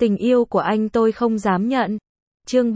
Tình yêu của anh tôi không dám nhận. Chương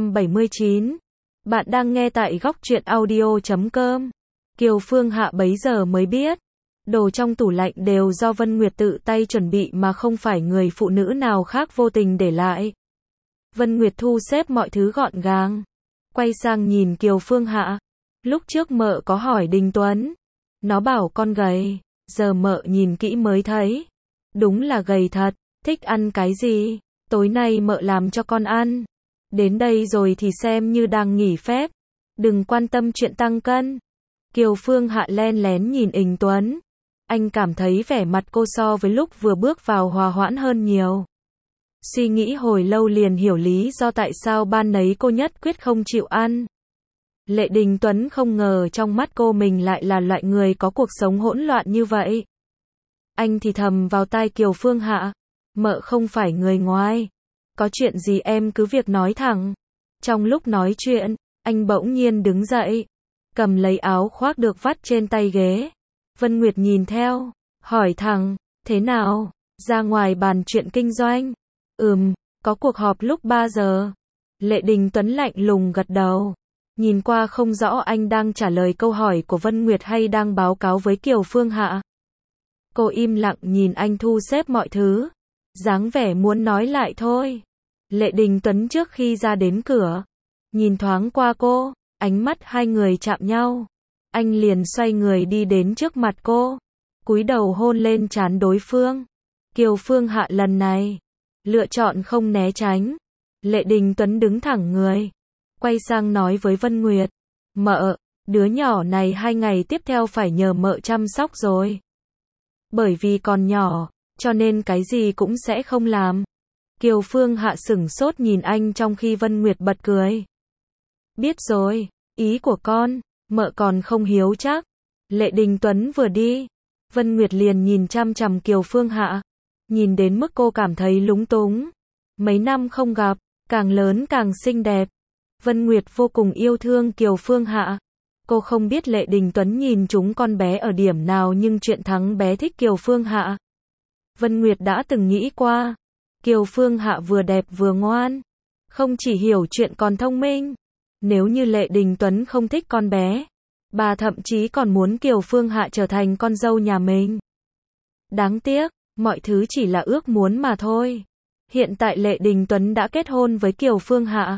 379. Bạn đang nghe tại góc truyện audio.com. Kiều Phương Hạ bấy giờ mới biết, đồ trong tủ lạnh đều do Vân Nguyệt tự tay chuẩn bị mà không phải người phụ nữ nào khác vô tình để lại. Vân Nguyệt thu xếp mọi thứ gọn gàng, quay sang nhìn Kiều Phương Hạ. Lúc trước mợ có hỏi Đình Tuấn, nó bảo con gầy, giờ mợ nhìn kỹ mới thấy, đúng là gầy thật. Thích ăn cái gì? Tối nay mợ làm cho con ăn. Đến đây rồi thì xem như đang nghỉ phép. Đừng quan tâm chuyện tăng cân. Kiều Phương Hạ len lén nhìn Đình Tuấn. Anh cảm thấy vẻ mặt cô so với lúc vừa bước vào hòa hoãn hơn nhiều. Suy nghĩ hồi lâu liền hiểu lý do tại sao ban nấy cô nhất quyết không chịu ăn. Lệ Đình Tuấn không ngờ trong mắt cô mình lại là loại người có cuộc sống hỗn loạn như vậy. Anh thì thầm vào tai Kiều Phương Hạ. Mợ không phải người ngoài. Có chuyện gì em cứ việc nói thẳng. Trong lúc nói chuyện, anh bỗng nhiên đứng dậy, cầm lấy áo khoác được vắt trên tay ghế. Vân Nguyệt nhìn theo, hỏi thẳng, thế nào? Ra ngoài bàn chuyện kinh doanh? Có cuộc họp lúc 3 giờ. Lệ Đình Tuấn lạnh lùng gật đầu. Nhìn qua không rõ anh đang trả lời câu hỏi của Vân Nguyệt hay đang báo cáo với Kiều Phương Hạ. Cô im lặng nhìn anh thu xếp mọi thứ, dáng vẻ muốn nói lại thôi. Lệ Đình Tuấn trước khi ra đến cửa, nhìn thoáng qua cô, ánh mắt hai người chạm nhau. Anh liền xoay người đi đến trước mặt cô, cúi đầu hôn lên trán đối phương. Kiều Phương Hạ lần này lựa chọn không né tránh. Lệ Đình Tuấn đứng thẳng người, quay sang nói với Vân Nguyệt, mợ, đứa nhỏ này 2 ngày tiếp theo phải nhờ mợ chăm sóc rồi. Bởi vì còn nhỏ, cho nên cái gì cũng sẽ không làm. Kiều Phương Hạ sửng sốt nhìn anh trong khi Vân Nguyệt bật cười. Biết rồi, ý của con, mợ còn không hiếu chắc. Lệ Đình Tuấn vừa đi, Vân Nguyệt liền nhìn chăm chằm Kiều Phương Hạ, nhìn đến mức cô cảm thấy lúng túng. Mấy năm không gặp, càng lớn càng xinh đẹp. Vân Nguyệt vô cùng yêu thương Kiều Phương Hạ. Cô không biết Lệ Đình Tuấn nhìn chúng con bé ở điểm nào nhưng chuyện thắng bé thích Kiều Phương Hạ. Vân Nguyệt đã từng nghĩ qua, Kiều Phương Hạ vừa đẹp vừa ngoan, không chỉ hiểu chuyện còn thông minh. Nếu như Lệ Đình Tuấn không thích con bé, bà thậm chí còn muốn Kiều Phương Hạ trở thành con dâu nhà mình. Đáng tiếc, mọi thứ chỉ là ước muốn mà thôi. Hiện tại Lệ Đình Tuấn đã kết hôn với Kiều Phương Hạ,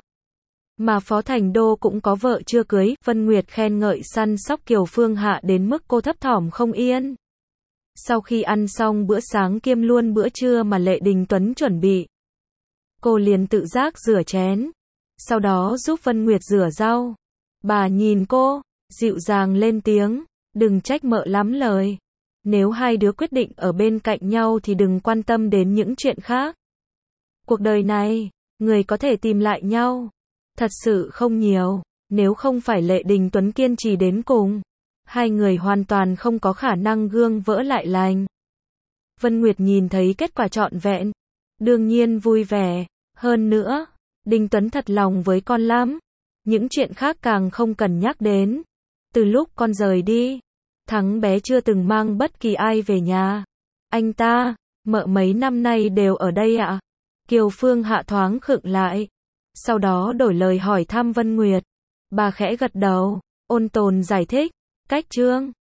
mà Phó Thành Đô cũng có vợ chưa cưới. Vân Nguyệt khen ngợi săn sóc Kiều Phương Hạ đến mức cô thấp thỏm không yên. Sau khi ăn xong bữa sáng kiêm luôn bữa trưa mà Lệ Đình Tuấn chuẩn bị, cô liền tự giác rửa chén, sau đó giúp Vân Nguyệt rửa rau. Bà nhìn cô, dịu dàng lên tiếng, đừng trách mợ lắm lời. Nếu hai đứa quyết định ở bên cạnh nhau thì đừng quan tâm đến những chuyện khác. Cuộc đời này, người có thể tìm lại nhau thật sự không nhiều. Nếu không phải Lệ Đình Tuấn kiên trì đến cùng, hai người hoàn toàn không có khả năng gương vỡ lại lành. Vân Nguyệt nhìn thấy kết quả trọn vẹn, đương nhiên vui vẻ. Hơn nữa, Đình Tuấn thật lòng với con lắm. Những chuyện khác càng không cần nhắc đến. Từ lúc con rời đi, Thắng bé chưa từng mang bất kỳ ai về nhà. Anh ta, mợ mấy năm nay đều ở đây ạ? Kiều Phương Hạ thoáng khựng lại, sau đó đổi lời hỏi thăm Vân Nguyệt. Bà khẽ gật đầu, ôn tồn giải thích, cách Trương